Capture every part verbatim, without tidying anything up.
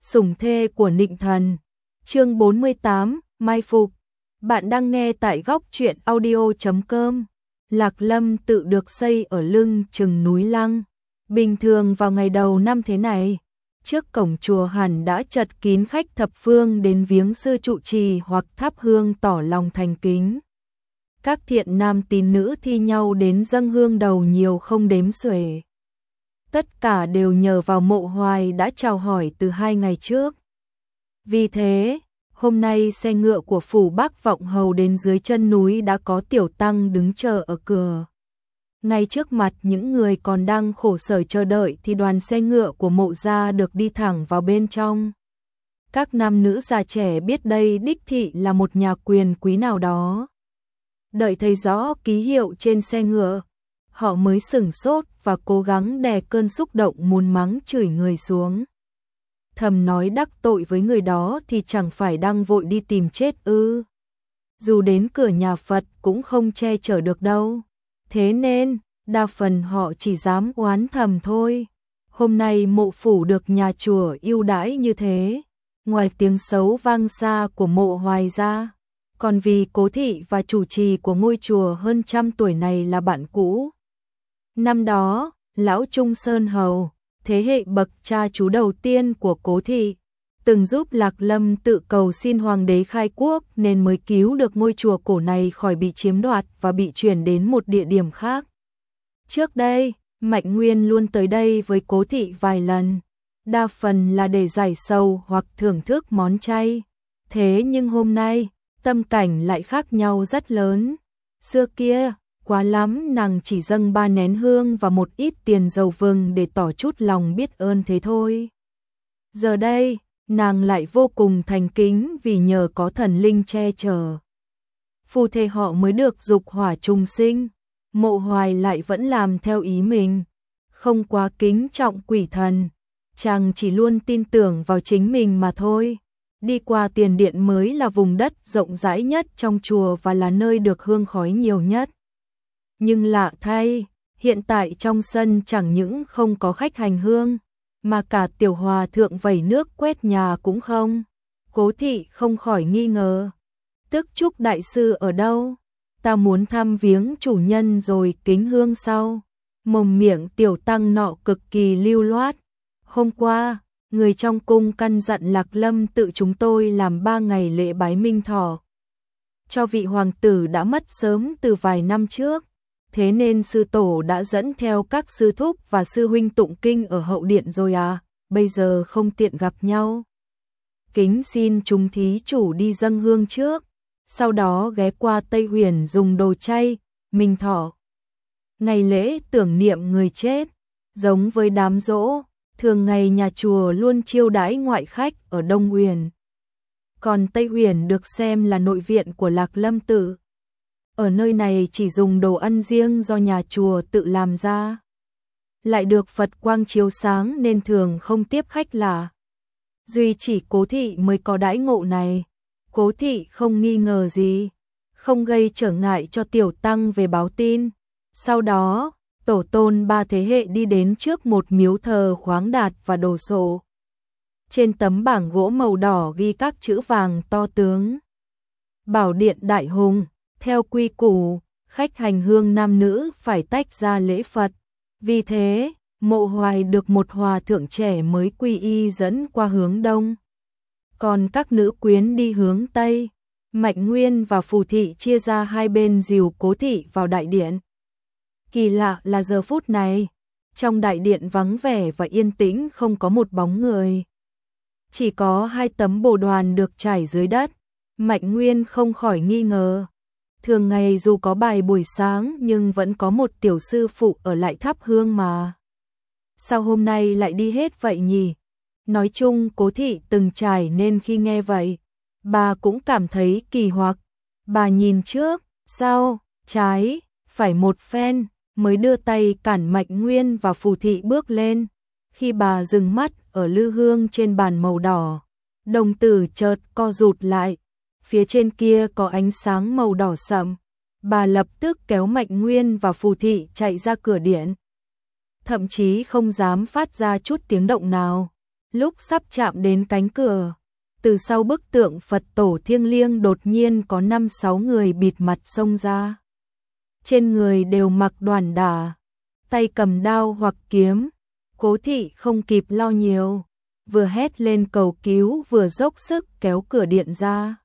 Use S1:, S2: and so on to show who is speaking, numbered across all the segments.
S1: Sủng thê của Nịnh Thần. Chương bốn mươi tám, Mai Phục. Bạn đang nghe tại góc truyện audio chấm com. Lạc Lâm tự được xây ở lưng chừng núi Lăng. Bình thường vào ngày đầu năm thế này, trước cổng chùa hẳn đã chật kín khách thập phương đến viếng sư trụ trì hoặc thắp hương tỏ lòng thành kính. Các thiện nam tín nữ thi nhau đến dâng hương đầu nhiều không đếm xuể. Tất cả đều nhờ vào Mộ Hoài đã chào hỏi từ hai ngày trước. Vì thế, hôm nay xe ngựa của phủ Bắc Vọng Hầu đến dưới chân núi đã có tiểu tăng đứng chờ ở cửa. Ngay trước mặt những người còn đang khổ sở chờ đợi thì đoàn xe ngựa của Mộ gia được đi thẳng vào bên trong. Các nam nữ già trẻ biết đây đích thị là một nhà quyền quý nào đó. Đợi thấy rõ ký hiệu trên xe ngựa, họ mới sửng sốt và cố gắng đè cơn xúc động muốn mắng chửi người xuống. Thầm nói đắc tội với người đó thì chẳng phải đang vội đi tìm chết ư. Dù đến cửa nhà Phật cũng không che chở được đâu. Thế nên, đa phần họ chỉ dám oán thầm thôi. Hôm nay Mộ phủ được nhà chùa ưu đãi như thế, ngoài tiếng xấu vang xa của Mộ Hoài ra, còn vì cố thị và chủ trì của ngôi chùa hơn trăm tuổi này là bạn cũ. Năm đó, lão Trung Sơn Hầu, thế hệ bậc cha chú đầu tiên của cố thị, từng giúp Lạc Lâm tự cầu xin hoàng đế khai quốc nên mới cứu được ngôi chùa cổ này khỏi bị chiếm đoạt và bị chuyển đến một địa điểm khác. Trước đây, Mạnh Nguyên luôn tới đây với cố thị vài lần, đa phần là để giải sầu hoặc thưởng thức món chay. Thế nhưng hôm nay, tâm cảnh lại khác nhau rất lớn. Xưa kia, quá lắm nàng chỉ dâng ba nén hương và một ít tiền dầu vừng để tỏ chút lòng biết ơn thế thôi. Giờ đây, nàng lại vô cùng thành kính vì nhờ có thần linh che chở, phù thề họ mới được dục hỏa trùng sinh. Mộ Hoài lại vẫn làm theo ý mình, không quá kính trọng quỷ thần, chàng chỉ luôn tin tưởng vào chính mình mà thôi. Đi qua tiền điện mới là vùng đất rộng rãi nhất trong chùa và là nơi được hương khói nhiều nhất. Nhưng lạ thay, hiện tại trong sân chẳng những không có khách hành hương, mà cả tiểu hòa thượng vẩy nước quét nhà cũng không. Cố thị không khỏi nghi ngờ. Tức Trúc đại sư ở đâu? Ta muốn thăm viếng chủ nhân rồi kính hương sau. Mồm miệng tiểu tăng nọ cực kỳ lưu loát. Hôm qua, người trong cung căn dặn Lạc Lâm tự chúng tôi làm ba ngày lễ bái minh thọ cho vị hoàng tử đã mất sớm từ vài năm trước. Thế nên sư tổ đã dẫn theo các sư thúc và sư huynh tụng kinh ở hậu điện rồi à, bây giờ không tiện gặp nhau. Kính xin chúng thí chủ đi dâng hương trước, sau đó ghé qua Tây Huyền dùng đồ chay, minh thọ. Ngày lễ tưởng niệm người chết, giống với đám giỗ, thường ngày nhà chùa luôn chiêu đãi ngoại khách ở Đông Huyền. Còn Tây Huyền được xem là nội viện của Lạc Lâm tự. Ở nơi này chỉ dùng đồ ăn riêng do nhà chùa tự làm ra. Lại được Phật quang chiếu sáng nên thường không tiếp khách lạ. Duy chỉ cố thị mới có đãi ngộ này. Cố thị không nghi ngờ gì, không gây trở ngại cho tiểu tăng về báo tin. Sau đó, tổ tôn ba thế hệ đi đến trước một miếu thờ khoáng đạt và đồ sộ. Trên tấm bảng gỗ màu đỏ ghi các chữ vàng to tướng: Bảo điện đại hùng. Theo quy củ, khách hành hương nam nữ phải tách ra lễ Phật. Vì thế, Mộ Hoài được một hòa thượng trẻ mới quy y dẫn qua hướng đông. Còn các nữ quyến đi hướng tây. Mạnh Nguyên và Phù thị chia ra hai bên dìu cố thị vào đại điện. Kỳ lạ là giờ phút này, trong đại điện vắng vẻ và yên tĩnh không có một bóng người. Chỉ có hai tấm bồ đoàn được trải dưới đất. Mạnh Nguyên không khỏi nghi ngờ. Thường ngày dù có bài buổi sáng nhưng vẫn có một tiểu sư phụ ở lại thắp hương mà. Sao hôm nay lại đi hết vậy nhỉ? Nói chung cố thị từng trải nên khi nghe vậy, bà cũng cảm thấy kỳ hoặc. Bà nhìn trước, sau, trái, phải một phen, mới đưa tay cản Mạnh Nguyên và Phù thị bước lên. Khi bà dừng mắt ở lư hương trên bàn màu đỏ, đồng tử chợt co rụt lại. Phía trên kia có ánh sáng màu đỏ sậm. Bà lập tức kéo Mạnh Nguyên và Phù thị chạy ra cửa điện. Thậm chí không dám phát ra chút tiếng động nào. Lúc sắp chạm đến cánh cửa, từ sau bức tượng Phật tổ thiêng liêng đột nhiên có năm sáu người bịt mặt xông ra. Trên người đều mặc đoản đả, tay cầm đao hoặc kiếm. Cố Thị không kịp lo nhiều, vừa hét lên cầu cứu vừa dốc sức kéo cửa điện ra.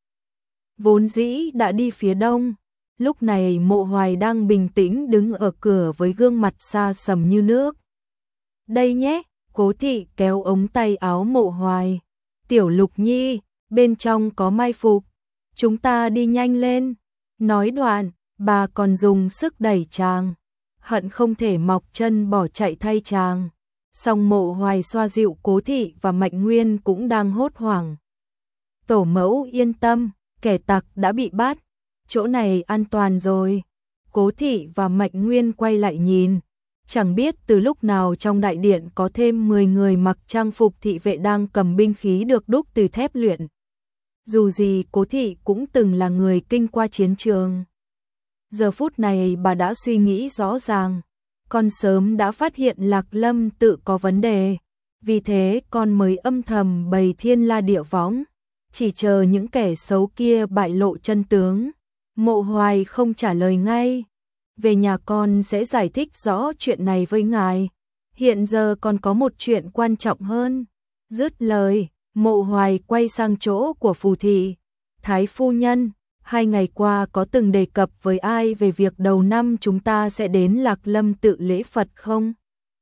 S1: Vốn dĩ đã đi phía đông, lúc này Mộ Hoài đang bình tĩnh đứng ở cửa với gương mặt xa sầm như nước. Đây nhé, Cố Thị kéo ống tay áo Mộ Hoài. Tiểu Lục Nhi, bên trong có mai phục, chúng ta đi nhanh lên. Nói đoạn, bà còn dùng sức đẩy chàng, hận không thể mọc chân bỏ chạy thay chàng. Song Mộ Hoài xoa dịu Cố Thị và Mạnh Nguyên cũng đang hốt hoảng. Tổ mẫu yên tâm, kẻ tặc đã bị bắt, chỗ này an toàn rồi. Cố Thị và Mạnh Nguyên quay lại nhìn, chẳng biết từ lúc nào trong đại điện có thêm mười người mặc trang phục thị vệ đang cầm binh khí được đúc từ thép luyện. Dù gì Cố Thị cũng từng là người kinh qua chiến trường. Giờ phút này bà đã suy nghĩ rõ ràng, con sớm đã phát hiện Lạc Lâm tự có vấn đề, vì thế con mới âm thầm bày thiên la địa võng, chỉ chờ những kẻ xấu kia bại lộ chân tướng. Mộ Hoài không trả lời ngay. Về nhà con sẽ giải thích rõ chuyện này với ngài. Hiện giờ còn có một chuyện quan trọng hơn. Dứt lời, Mộ Hoài quay sang chỗ của Phù Thị. Thái phu nhân, hai ngày qua có từng đề cập với ai về việc đầu năm chúng ta sẽ đến Lạc Lâm tự lễ Phật không?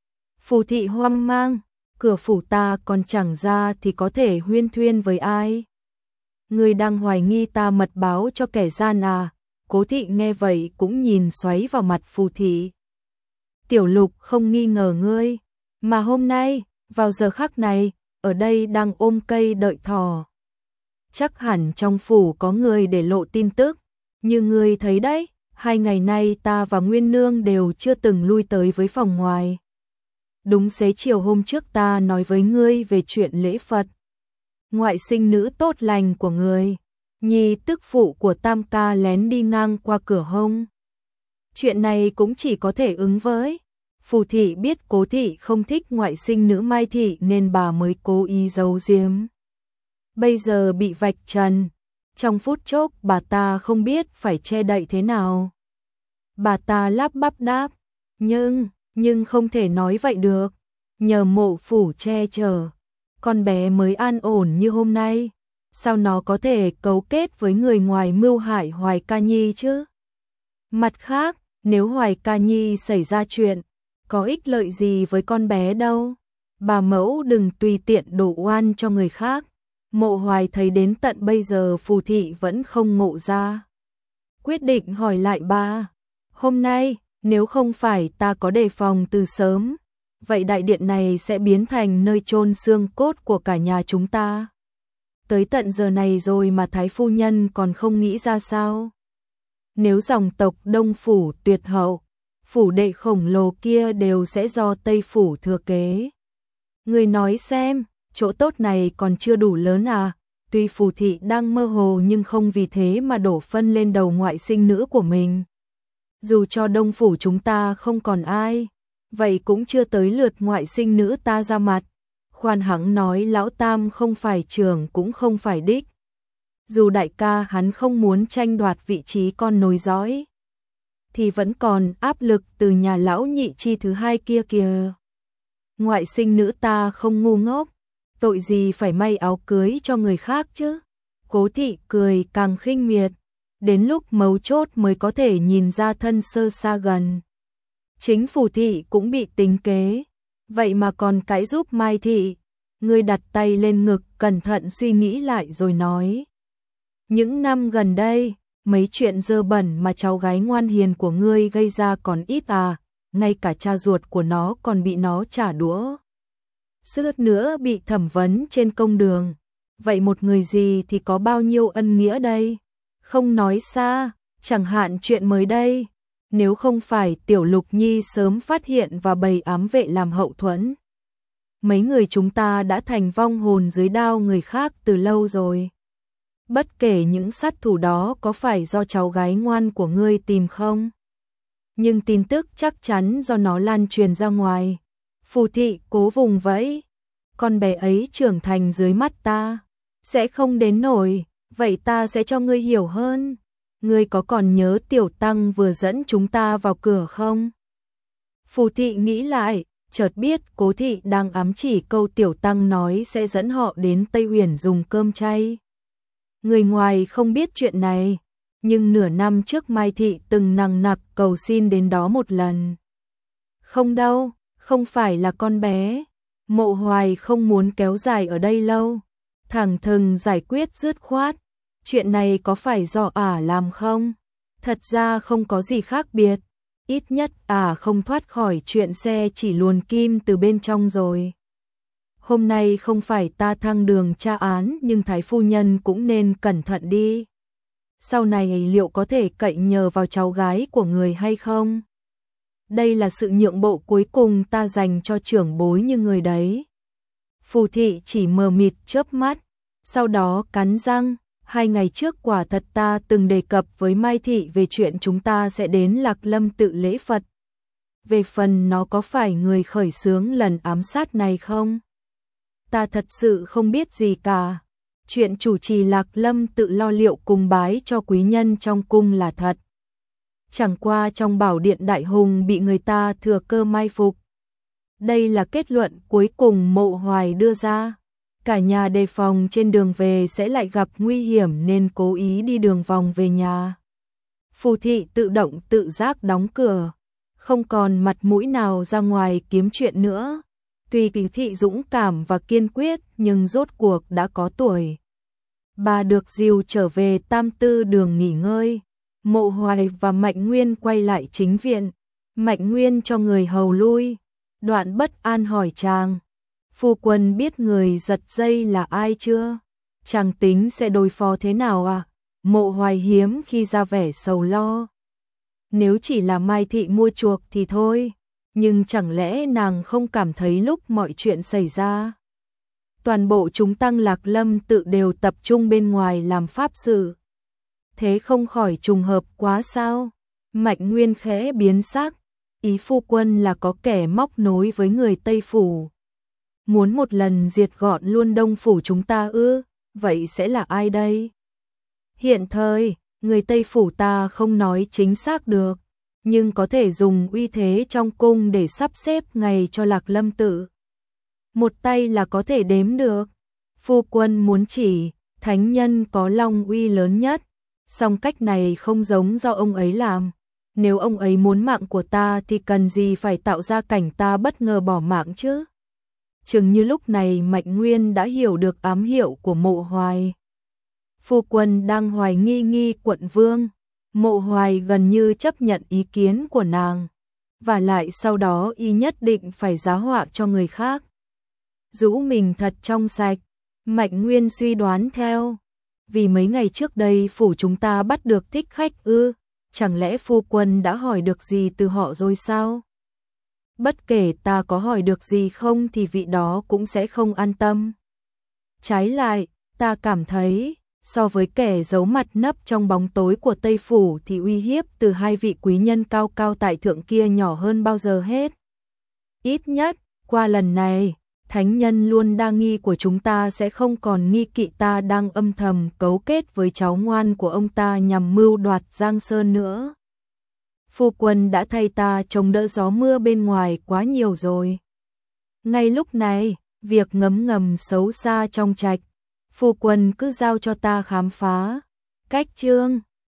S1: Phù Thị hoang mang, cửa phủ ta còn chẳng ra thì có thể huyên thuyên với ai? Ngươi đang hoài nghi ta mật báo cho kẻ gian à? Cố Thị nghe vậy cũng nhìn xoáy vào mặt Phù Thị. Tiểu Lục không nghi ngờ ngươi, mà hôm nay, vào giờ khắc này, ở đây đang ôm cây đợi thỏ. Chắc hẳn trong phủ có người để lộ tin tức, như ngươi thấy đấy, hai ngày nay ta và Nguyên Nương đều chưa từng lui tới với phòng ngoài. Đúng xế chiều hôm trước ta nói với ngươi về chuyện lễ Phật. Ngoại sinh nữ tốt lành của ngươi, nhi tức phụ của Tam ca lén đi ngang qua cửa hông. Chuyện này cũng chỉ có thể ứng với. Phù Thị biết Cố Thị không thích ngoại sinh nữ Mai Thị nên bà mới cố ý giấu giếm. Bây giờ bị vạch trần, trong phút chốc bà ta không biết phải che đậy thế nào. Bà ta lắp bắp đáp, nhưng, nhưng không thể nói vậy được, nhờ Mộ phủ che chở, con bé mới an ổn như hôm nay, sao nó có thể cấu kết với người ngoài mưu hại Hoài Ca Nhi chứ? Mặt khác, nếu Hoài Ca Nhi xảy ra chuyện, có ích lợi gì với con bé đâu, bà mẫu đừng tùy tiện đổ oan cho người khác. Mộ Hoài thấy đến tận bây giờ Phù Thị vẫn không ngộ ra. Quyết định hỏi lại bà, hôm nay, nếu không phải ta có đề phòng từ sớm, vậy đại điện này sẽ biến thành nơi chôn xương cốt của cả nhà chúng ta. Tới tận giờ này rồi mà Thái phu nhân còn không nghĩ ra sao? Nếu dòng tộc Đông Phủ tuyệt hậu, phủ đệ khổng lồ kia đều sẽ do Tây Phủ thừa kế. Người nói xem, chỗ tốt này còn chưa đủ lớn à? Tuy Phù Thị đang mơ hồ nhưng không vì thế mà đổ phân lên đầu ngoại sinh nữ của mình. Dù cho Đông Phủ chúng ta không còn ai, vậy cũng chưa tới lượt ngoại sinh nữ ta ra mặt. Khoan hắng nói lão Tam không phải trưởng cũng không phải đích. Dù đại ca hắn không muốn tranh đoạt vị trí con nối dõi, thì vẫn còn áp lực từ nhà lão nhị chi thứ hai kia kìa. Ngoại sinh nữ ta không ngu ngốc, tội gì phải may áo cưới cho người khác chứ. Cố Thị cười càng khinh miệt, đến lúc mấu chốt mới có thể nhìn ra thân sơ xa gần. Chính Phù Thị cũng bị tính kế, vậy mà còn cãi giúp Mai Thị. Ngươi đặt tay lên ngực cẩn thận suy nghĩ lại rồi nói. Những năm gần đây, mấy chuyện dơ bẩn mà cháu gái ngoan hiền của ngươi gây ra còn ít à, ngay cả cha ruột của nó còn bị nó trả đũa. Suốt nữa bị thẩm vấn trên công đường, vậy một người gì thì có bao nhiêu ân nghĩa đây? Không nói xa, chẳng hạn chuyện mới đây, nếu không phải Tiểu Lục Nhi sớm phát hiện và bày ám vệ làm hậu thuẫn, mấy người chúng ta đã thành vong hồn dưới đao người khác từ lâu rồi. Bất kể những sát thủ đó có phải do cháu gái ngoan của ngươi tìm không, nhưng tin tức chắc chắn do nó lan truyền ra ngoài. Phù Thị cố vùng vẫy, con bé ấy trưởng thành dưới mắt ta, sẽ không đến nổi, vậy ta sẽ cho ngươi hiểu hơn. Ngươi có còn nhớ tiểu tăng vừa dẫn chúng ta vào cửa không? Phù thị nghĩ lại, chợt biết Cố thị đang ám chỉ câu tiểu tăng nói sẽ dẫn họ đến Tây Uyển dùng cơm chay. Người ngoài không biết chuyện này, nhưng nửa năm trước Mai thị từng nằng nặc cầu xin đến đó một lần. Không đâu, không phải là con bé. Mộ Hoài không muốn kéo dài ở đây lâu, thẳng thừng giải quyết dứt khoát. Chuyện này có phải do ả làm không? Thật ra không có gì khác biệt, ít nhất ả không thoát khỏi chuyện xe chỉ luồn kim từ bên trong rồi. Hôm nay không phải ta thăng đường tra án, nhưng thái phu nhân cũng nên cẩn thận đi. Sau này liệu có thể cậy nhờ vào cháu gái của người hay không? Đây là sự nhượng bộ cuối cùng ta dành cho trưởng bối như người đấy. Phù thị chỉ mờ mịt chớp mắt, sau đó cắn răng. Hai ngày trước quả thật ta từng đề cập với Mai thị về chuyện chúng ta sẽ đến Lạc Lâm tự lễ Phật. Về phần nó có phải người khởi xướng lần ám sát này không? Ta thật sự không biết gì cả. Chuyện chủ trì Lạc Lâm tự lo liệu cùng bái cho quý nhân trong cung là thật. Chẳng qua trong bảo điện đại hùng bị người ta thừa cơ mai phục. Đây là kết luận cuối cùng Mộ Hoài đưa ra. Cả nhà đề phòng trên đường về sẽ lại gặp nguy hiểm nên cố ý đi đường vòng về nhà. Phù thị tự động tự giác đóng cửa, không còn mặt mũi nào ra ngoài kiếm chuyện nữa. Tuy Kỳ thị dũng cảm và kiên quyết nhưng rốt cuộc đã có tuổi. Bà được dìu trở về Tam Tư đường nghỉ ngơi. Mộ Hoài và Mạnh Nguyên quay lại chính viện. Mạnh Nguyên cho người hầu lui. Đoạn bất an hỏi chàng: phu quân biết người giật dây là ai chưa? Chàng tính sẽ đối phó thế nào à? Mộ Hoài hiếm khi ra vẻ sầu lo. Nếu chỉ là Mai thị mua chuộc thì thôi, nhưng chẳng lẽ nàng không cảm thấy lúc mọi chuyện xảy ra, toàn bộ chúng tăng Lạc Lâm tự đều tập trung bên ngoài làm pháp sự? Thế không khỏi trùng hợp quá sao? Mạnh Nguyên khẽ biến sắc, ý phu quân là có kẻ móc nối với người Tây Phủ. Muốn một lần diệt gọn luôn Đông Phủ chúng ta ư? Vậy sẽ là ai đây? Hiện thời, người Tây Phủ ta không nói chính xác được, nhưng có thể dùng uy thế trong cung để sắp xếp ngày cho Lạc Lâm tự. Một tay là có thể đếm được. Phu quân muốn chỉ, thánh nhân có long uy lớn nhất, song cách này không giống do ông ấy làm. Nếu ông ấy muốn mạng của ta thì cần gì phải tạo ra cảnh ta bất ngờ bỏ mạng chứ? Chừng như lúc này Mạnh Nguyên đã hiểu được ám hiệu của Mộ Hoài. Phu quân đang hoài nghi nghi quận vương. Mộ Hoài gần như chấp nhận ý kiến của nàng, và lại sau đó y nhất định phải giá họa cho người khác. Rũ mình thật trong sạch, Mạnh Nguyên suy đoán theo. Vì mấy ngày trước đây phủ chúng ta bắt được thích khách ư? Chẳng lẽ phu quân đã hỏi được gì từ họ rồi sao? Bất kể ta có hỏi được gì không thì vị đó cũng sẽ không an tâm. Trái lại, ta cảm thấy, so với kẻ giấu mặt nấp trong bóng tối của Tây Phủ thì uy hiếp từ hai vị quý nhân cao cao tại thượng kia nhỏ hơn bao giờ hết. Ít nhất, qua lần này, thánh nhân luôn đa nghi của chúng ta sẽ không còn nghi kỵ ta đang âm thầm cấu kết với cháu ngoan của ông ta nhằm mưu đoạt Giang Sơn nữa. Phu quân đã thay ta chống đỡ gió mưa bên ngoài quá nhiều rồi. Ngay lúc này, việc ngấm ngầm xấu xa trong trạch, phu quân cứ giao cho ta khám phá. Cách chương